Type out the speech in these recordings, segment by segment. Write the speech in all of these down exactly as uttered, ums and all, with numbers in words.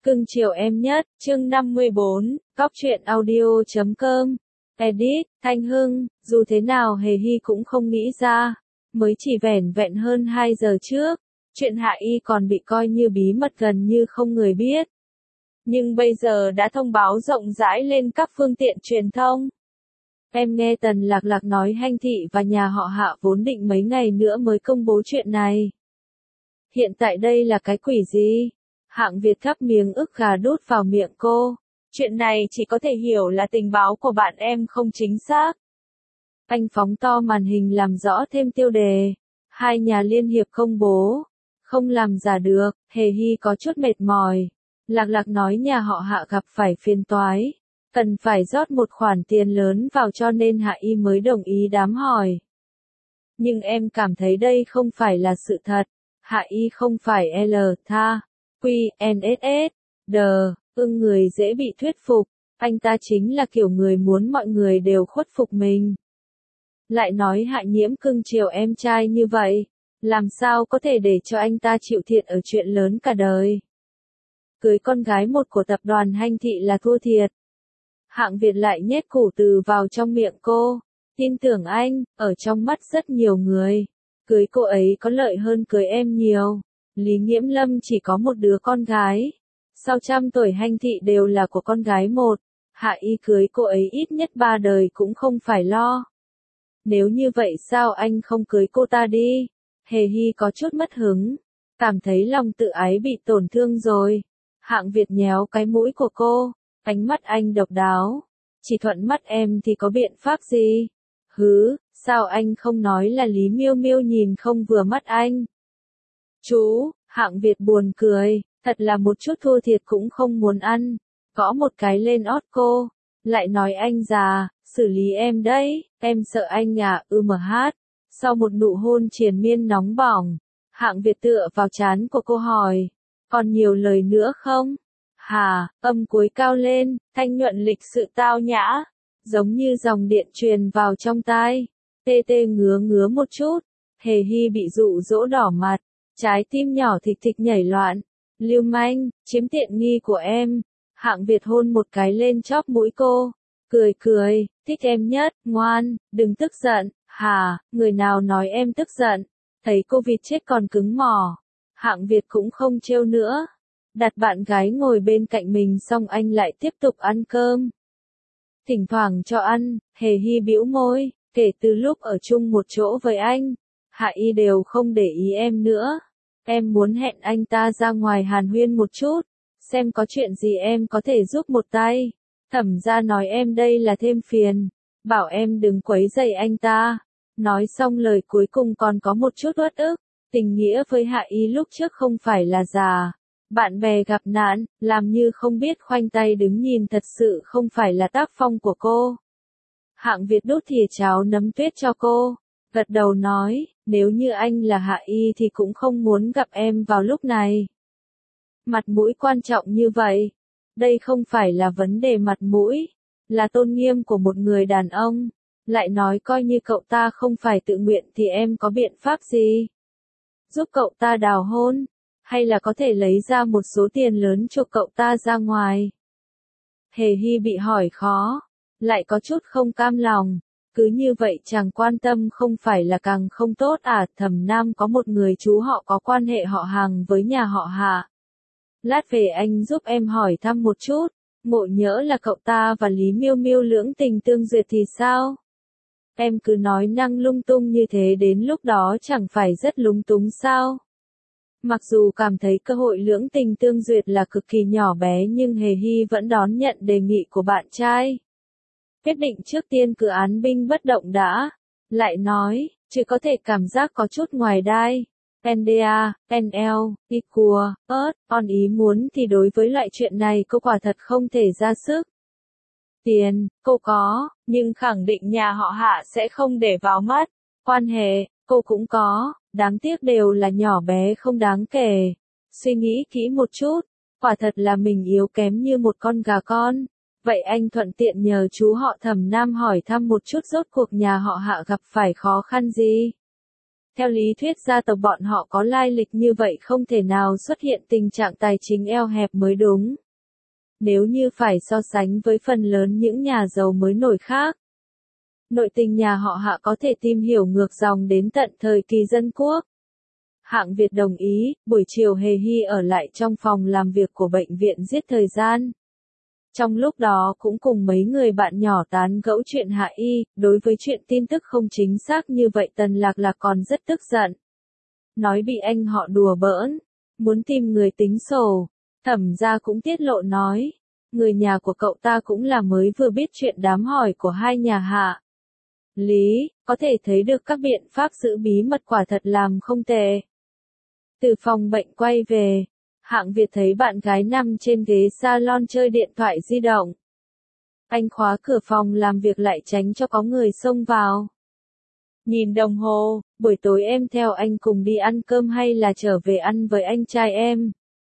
Cưng chiều em nhất, chương năm mươi bốn, cóc truyện audio chấm com. Edit, Thanh Hưng, dù thế nào Hề Hy cũng không nghĩ ra. Mới chỉ vẻn vẹn hơn hai giờ trước, chuyện Hạ Y còn bị coi như bí mật gần như không người biết. Nhưng bây giờ đã thông báo rộng rãi lên các phương tiện truyền thông. Em nghe Tần Lạc Lạc nói Hanh Thị và nhà họ Hạ vốn định mấy ngày nữa mới công bố chuyện này. Hiện tại đây là cái quỷ gì? Hạng Việt gắp miếng ức gà đút vào miệng cô. Chuyện này chỉ có thể hiểu là tình báo của bạn em không chính xác. Anh phóng to màn hình làm rõ thêm tiêu đề. Hai nhà liên hiệp công bố. Không làm giả được, Hề Hy có chút mệt mỏi. Lạc Lạc nói nhà họ Hạ gặp phải phiền toái. Cần phải rót một khoản tiền lớn vào cho nên Hạ Y mới đồng ý đám hỏi. Nhưng em cảm thấy đây không phải là sự thật. Hạ Y không phải L, tha. Q, N S S, D, ưng người dễ bị thuyết phục, anh ta chính là kiểu người muốn mọi người đều khuất phục mình. Lại nói Hạ Nhiễm cưng chiều em trai như vậy, làm sao có thể để cho anh ta chịu thiệt ở chuyện lớn cả đời. Cưới con gái một của tập đoàn Hanh Thị là thua thiệt. Hạng Việt lại nhét củ từ vào trong miệng cô, tin tưởng anh, ở trong mắt rất nhiều người, cưới cô ấy có lợi hơn cưới em nhiều. Lý Nghiễm Lâm chỉ có một đứa con gái. Sau trăm tuổi Hanh Thị đều là của con gái một. Hạ Y cưới cô ấy ít nhất ba đời cũng không phải lo. Nếu như vậy sao anh không cưới cô ta đi? Hề Hy có chút mất hứng. Cảm thấy lòng tự ái bị tổn thương rồi. Hạng Việt nhéo cái mũi của cô. Ánh mắt anh độc đáo. Chỉ thuận mắt em thì có biện pháp gì? Hứ, sao anh không nói là Lý Miêu Miêu nhìn không vừa mắt anh? Chú, Hạng Việt buồn cười, thật là một chút thua thiệt cũng không muốn ăn, gõ một cái lên ót cô, lại nói anh già, xử lý em đấy, em sợ anh à, ư mờ hát. Sau một nụ hôn triền miên nóng bỏng, Hạng Việt tựa vào trán của cô hỏi, còn nhiều lời nữa không? Hà, âm cuối cao lên, thanh nhuận lịch sự tao nhã, giống như dòng điện truyền vào trong tai, tê tê ngứa ngứa một chút, Hề Hy bị dụ dỗ đỏ mặt. Trái tim nhỏ thịch thịch nhảy loạn. Lưu manh, chiếm tiện nghi của em. Hạng Việt hôn một cái lên chóp mũi cô. Cười cười, thích em nhất, ngoan, đừng tức giận. Hà, người nào nói em tức giận. Thấy cô vịt chết còn cứng mỏ. Hạng Việt cũng không trêu nữa. Đặt bạn gái ngồi bên cạnh mình xong anh lại tiếp tục ăn cơm. Thỉnh thoảng cho ăn, Hề Hy bĩu môi. Kể từ lúc ở chung một chỗ với anh, Hạ Y đều không để ý em nữa. Em muốn hẹn anh ta ra ngoài hàn huyên một chút, xem có chuyện gì em có thể giúp một tay. Thẩm gia nói em đây là thêm phiền, bảo em đừng quấy rầy anh ta. Nói xong lời cuối cùng còn có một chút uất ức. Tình nghĩa với Hạ Y lúc trước không phải là già. Bạn bè gặp nạn, làm như không biết khoanh tay đứng nhìn thật sự không phải là tác phong của cô. Hạng Việt đút thìa cháo nấm tuyết cho cô. Gật đầu nói, nếu như anh là Hạ Y thì cũng không muốn gặp em vào lúc này. Mặt mũi quan trọng như vậy. Đây không phải là vấn đề mặt mũi, là tôn nghiêm của một người đàn ông. Lại nói coi như cậu ta không phải tự nguyện thì em có biện pháp gì? Giúp cậu ta đào hôn, hay là có thể lấy ra một số tiền lớn chuộc cậu ta ra ngoài? Hề Hy bị hỏi khó, lại có chút không cam lòng. Cứ như vậy chàng quan tâm không phải là càng không tốt à? Thẩm Nam có một người chú họ có quan hệ họ hàng với nhà họ Hạ. Lát về anh giúp em hỏi thăm một chút, ngộ nhỡ là cậu ta và Lý Miêu Miêu lưỡng tình tương duyệt thì sao? Em cứ nói năng lung tung như thế đến lúc đó chẳng phải rất lúng túng sao? Mặc dù cảm thấy cơ hội lưỡng tình tương duyệt là cực kỳ nhỏ bé nhưng Hề Hy vẫn đón nhận đề nghị của bạn trai. Quyết định trước tiên cứ án binh bất động đã. Lại nói, chứ có thể cảm giác có chút ngoài đai. en đê a, en lờ, Icua, ớt, on ý muốn thì đối với loại chuyện này cô quả thật không thể ra sức. Tiền, cô có, nhưng khẳng định nhà họ Hạ sẽ không để vào mắt. Quan hệ, cô cũng có, đáng tiếc đều là nhỏ bé không đáng kể. Suy nghĩ kỹ một chút, quả thật là mình yếu kém như một con gà con. Vậy anh thuận tiện nhờ chú họ Thẩm Nam hỏi thăm một chút rốt cuộc nhà họ Hạ gặp phải khó khăn gì? Theo lý thuyết gia tộc bọn họ có lai lịch như vậy không thể nào xuất hiện tình trạng tài chính eo hẹp mới đúng. Nếu như phải so sánh với phần lớn những nhà giàu mới nổi khác, nội tình nhà họ Hạ có thể tìm hiểu ngược dòng đến tận thời kỳ dân quốc. Hạng Việt đồng ý, buổi chiều Hề Hy ở lại trong phòng làm việc của bệnh viện giết thời gian. Trong lúc đó cũng cùng mấy người bạn nhỏ tán gẫu chuyện Hạ Y, đối với chuyện tin tức không chính xác như vậy Tần Lạc Lạc còn rất tức giận. Nói bị anh họ đùa bỡn, muốn tìm người tính sổ. Thẩm gia cũng tiết lộ nói, người nhà của cậu ta cũng là mới vừa biết chuyện đám hỏi của hai nhà Hạ Lý, có thể thấy được các biện pháp giữ bí mật quả thật làm không tệ. Từ phòng bệnh quay về, Hạng Việt thấy bạn gái nằm trên ghế salon chơi điện thoại di động. Anh khóa cửa phòng làm việc lại tránh cho có người xông vào. Nhìn đồng hồ, buổi tối em theo anh cùng đi ăn cơm hay là trở về ăn với anh trai em?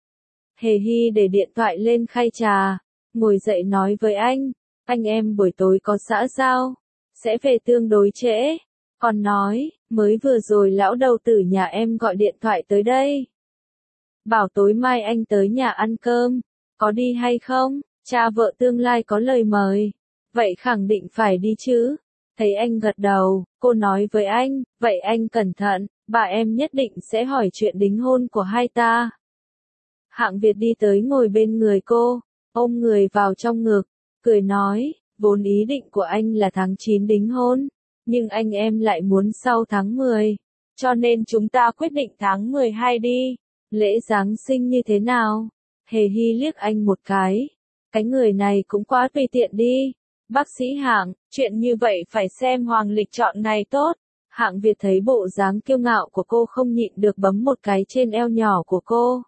Hề Hy để điện thoại lên khay trà, ngồi dậy nói với anh, anh em buổi tối có xã giao, sẽ về tương đối trễ. Còn nói, mới vừa rồi lão đầu tử nhà em gọi điện thoại tới đây. Bảo tối mai anh tới nhà ăn cơm, có đi hay không? Cha vợ tương lai có lời mời. Vậy khẳng định phải đi chứ. Thấy anh gật đầu, cô nói với anh, vậy anh cẩn thận, bà em nhất định sẽ hỏi chuyện đính hôn của hai ta. Hạng Việt đi tới ngồi bên người cô, ôm người vào trong ngực, cười nói, vốn ý định của anh là tháng chín đính hôn, nhưng anh em lại muốn sau tháng mười, cho nên chúng ta quyết định tháng mười hai đi. Lễ Giáng sinh như thế nào? Hề Hy liếc anh một cái. Cái người này cũng quá tùy tiện đi. Bác sĩ Hạng, chuyện như vậy phải xem hoàng lịch chọn ngày tốt. Hạng Việt thấy bộ dáng kiêu ngạo của cô không nhịn được bấm một cái trên eo nhỏ của cô.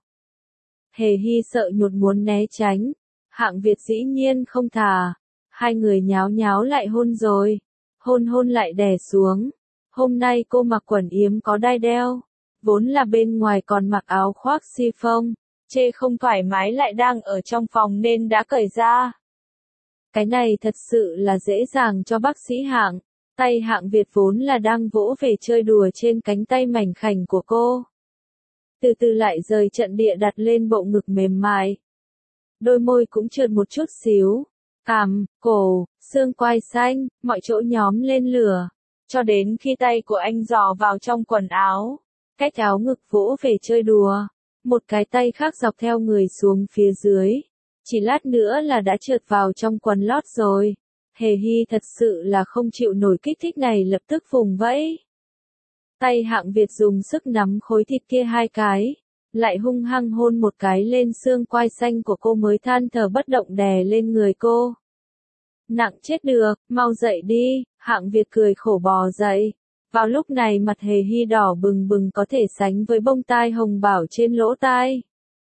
Hề Hy sợ nhột muốn né tránh. Hạng Việt dĩ nhiên không thà. Hai người nháo nháo lại hôn rồi. Hôn hôn lại đè xuống. Hôm nay cô mặc quần yếm có đai đeo. Vốn là bên ngoài còn mặc áo khoác chiffon, chê không thoải mái lại đang ở trong phòng nên đã cởi ra. Cái này thật sự là dễ dàng cho bác sĩ Hạng. Tay Hạng Việt vốn là đang vỗ về chơi đùa trên cánh tay mảnh khảnh của cô. Từ từ lại rời trận địa đặt lên bộ ngực mềm mại. Đôi môi cũng trượt một chút xíu. Cằm, cổ, xương quai xanh, mọi chỗ nhóm lên lửa. Cho đến khi tay của anh dò vào trong quần áo. Cách áo ngực vỗ về chơi đùa. Một cái tay khác dọc theo người xuống phía dưới. Chỉ lát nữa là đã trượt vào trong quần lót rồi. Hề Hy thật sự là không chịu nổi kích thích này lập tức vùng vẫy. Tay Hạng Việt dùng sức nắm khối thịt kia hai cái. Lại hung hăng hôn một cái lên xương quai xanh của cô mới than thở bất động đè lên người cô. Nặng chết được, mau dậy đi, Hạng Việt cười khổ bò dậy. Vào lúc này mặt Hề Hy đỏ bừng bừng có thể sánh với bông tai hồng bảo trên lỗ tai.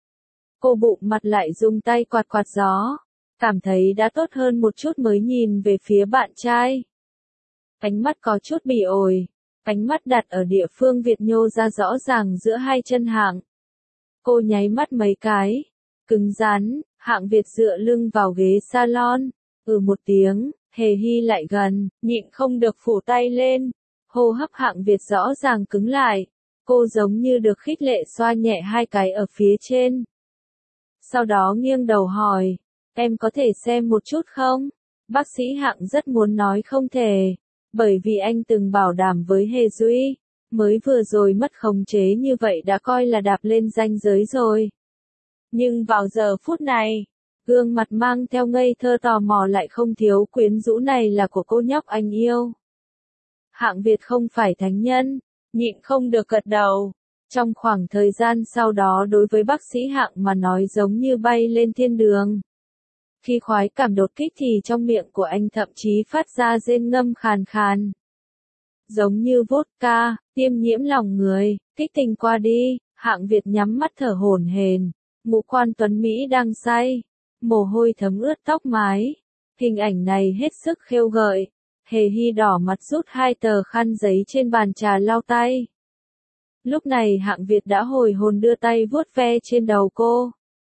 Cô bụng mặt lại dùng tay quạt quạt gió. Cảm thấy đã tốt hơn một chút mới nhìn về phía bạn trai. Ánh mắt có chút bỉ ổi. Ánh mắt đặt ở địa phương Việt nhô ra rõ ràng giữa hai chân Hạng. Cô nháy mắt mấy cái. Cứng rắn, Hạng Việt dựa lưng vào ghế salon. Ừ một tiếng, Hề Hy lại gần, nhịn không được phủ tay lên. Hô hấp Hạng Việt rõ ràng cứng lại. Cô giống như được khích lệ xoa nhẹ hai cái ở phía trên. Sau đó nghiêng đầu hỏi, em có thể xem một chút không? Bác sĩ Hạng rất muốn nói không thể. Bởi vì anh từng bảo đảm với Hề Duy. Mới vừa rồi mất khống chế như vậy đã coi là đạp lên ranh giới rồi. Nhưng vào giờ phút này, gương mặt mang theo ngây thơ tò mò lại không thiếu quyến rũ này là của cô nhóc anh yêu. Hạng Việt không phải thánh nhân, nhịn không được gật đầu. Trong khoảng thời gian sau đó đối với bác sĩ Hạng mà nói giống như bay lên thiên đường. Khi khoái cảm đột kích thì trong miệng của anh thậm chí phát ra rên ngâm khàn khàn. Giống như vodka, tiêm nhiễm lòng người, kích tình qua đi, Hạng Việt nhắm mắt thở hổn hển. Ngũ quan tuấn Mỹ đang say, mồ hôi thấm ướt tóc mái. Hình ảnh này hết sức khêu gợi. Hề Hy đỏ mặt rút hai tờ khăn giấy trên bàn trà lau tay. Lúc này Hạng Việt đã hồi hồn đưa tay vuốt ve trên đầu cô.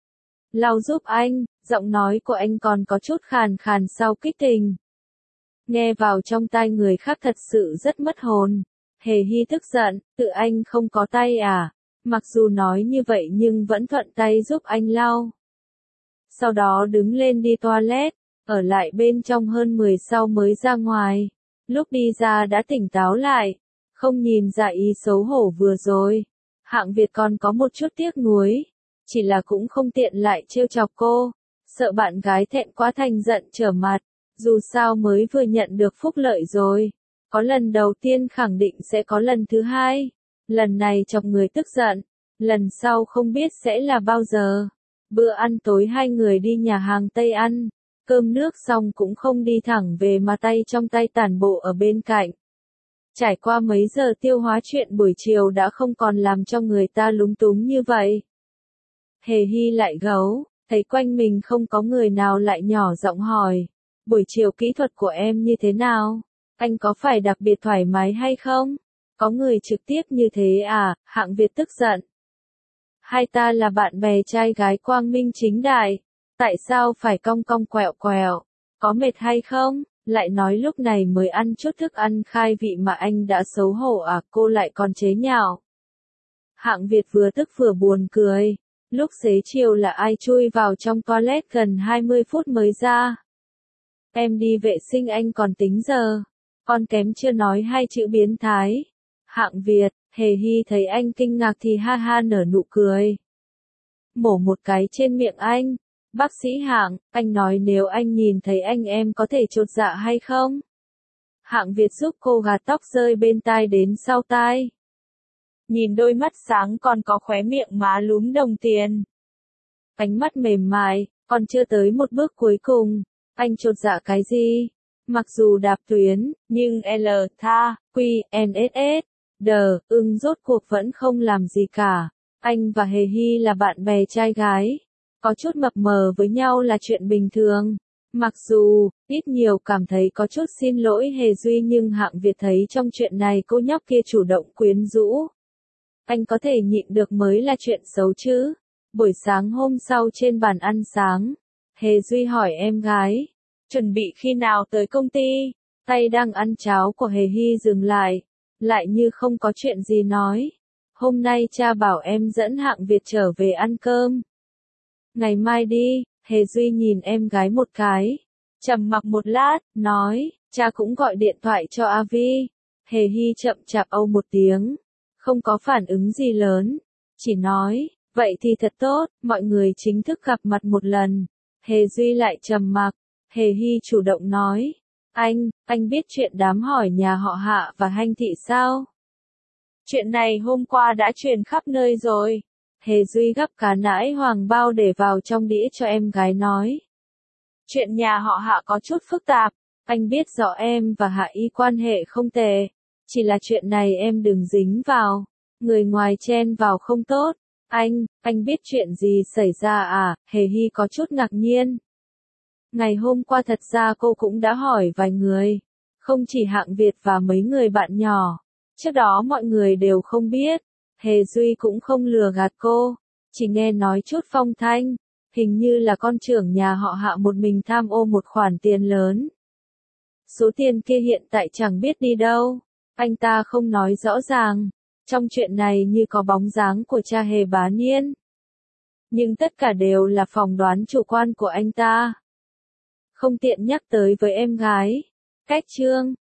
Lau giúp anh, giọng nói của anh còn có chút khàn khàn sau kích tình. Nghe vào trong tai người khác thật sự rất mất hồn. Hề Hy tức giận, tự anh không có tay à? Mặc dù nói như vậy nhưng vẫn thuận tay giúp anh lau. Sau đó đứng lên đi toilet, ở lại bên trong hơn mười sau mới ra ngoài. Lúc đi ra đã tỉnh táo lại, không nhìn ra ý xấu hổ vừa rồi. Hạng Việt còn có một chút tiếc nuối, chỉ là cũng không tiện lại trêu chọc cô, sợ bạn gái thẹn quá thành giận trở mặt, dù sao mới vừa nhận được phúc lợi rồi. Có lần đầu tiên khẳng định sẽ có lần thứ hai, lần này chọc người tức giận, lần sau không biết sẽ là bao giờ. Bữa ăn tối hai người đi nhà hàng Tây ăn, cơm nước xong cũng không đi thẳng về mà tay trong tay tản bộ ở bên cạnh. Trải qua mấy giờ tiêu hóa chuyện buổi chiều đã không còn làm cho người ta lúng túng như vậy. Hề Hy lại gấu, thấy quanh mình không có người nào lại nhỏ giọng hỏi, buổi chiều kỹ thuật của em như thế nào? Anh có phải đặc biệt thoải mái hay không? Có người trực tiếp như thế à? Hạng Việt tức giận. Hai ta là bạn bè trai gái quang minh chính đại, tại sao phải cong cong quẹo quẹo? Có mệt hay không? Lại nói lúc này mới ăn chút thức ăn khai vị mà anh đã xấu hổ à? Cô lại còn chế nhạo. Hạng Việt vừa tức vừa buồn cười. Lúc xế chiều là ai chui vào trong toilet gần hai mươi phút mới ra. Em đi vệ sinh anh còn tính giờ. Con kém chưa nói hai chữ biến thái. Hạng Việt, Hề Hy thấy anh kinh ngạc thì ha ha nở nụ cười. Mổ một cái trên miệng anh. Bác sĩ Hạng, anh nói nếu anh nhìn thấy anh em có thể chột dạ hay không? Hạng Việt giúp cô gạt tóc rơi bên tai đến sau tai. Nhìn đôi mắt sáng còn có khóe miệng má lúm đồng tiền. Ánh mắt mềm mại, còn chưa tới một bước cuối cùng. Anh chột dạ cái gì? Mặc dù đạp tuyến, nhưng L, tha, Q, N S S, D, ưng rốt cuộc vẫn không làm gì cả. Anh và Hề Hy là bạn bè trai gái. Có chút mập mờ với nhau là chuyện bình thường. Mặc dù, ít nhiều cảm thấy có chút xin lỗi Hề Duy nhưng Hạng Việt thấy trong chuyện này cô nhóc kia chủ động quyến rũ. Anh có thể nhịn được mới là chuyện xấu chứ. Buổi sáng hôm sau trên bàn ăn sáng, Hề Duy hỏi em gái, chuẩn bị khi nào tới công ty? Tay đang ăn cháo của Hề Hy dừng lại, lại như không có chuyện gì nói. Hôm nay cha bảo em dẫn Hạng Việt trở về ăn cơm. Ngày mai đi. Hề Duy nhìn em gái một cái, trầm mặc một lát, nói, cha cũng gọi điện thoại cho a vê. Hề Hy chậm chạp âu một tiếng, không có phản ứng gì lớn, chỉ nói, vậy thì thật tốt, mọi người chính thức gặp mặt một lần. Hề Duy lại trầm mặc, Hề Hy chủ động nói, anh, anh biết chuyện đám hỏi nhà họ Hạ và Hanh Thị sao? Chuyện này hôm qua đã truyền khắp nơi rồi. Hề Duy gắp cá nãi hoàng bao để vào trong đĩa cho em gái nói. Chuyện nhà họ Hạ có chút phức tạp, anh biết rõ em và Hạ Y quan hệ không tệ, chỉ là chuyện này em đừng dính vào, người ngoài chen vào không tốt. Anh, anh biết chuyện gì xảy ra à? Hề Hy có chút ngạc nhiên. Ngày hôm qua thật ra cô cũng đã hỏi vài người, không chỉ Hạng Việt và mấy người bạn nhỏ, trước đó mọi người đều không biết. Hề Duy cũng không lừa gạt cô, chỉ nghe nói chút phong thanh, hình như là con trưởng nhà họ Hạ một mình tham ô một khoản tiền lớn. Số tiền kia hiện tại chẳng biết đi đâu, anh ta không nói rõ ràng, trong chuyện này như có bóng dáng của cha Hề Bá Niên. Nhưng tất cả đều là phỏng đoán chủ quan của anh ta. Không tiện nhắc tới với em gái. Cách chương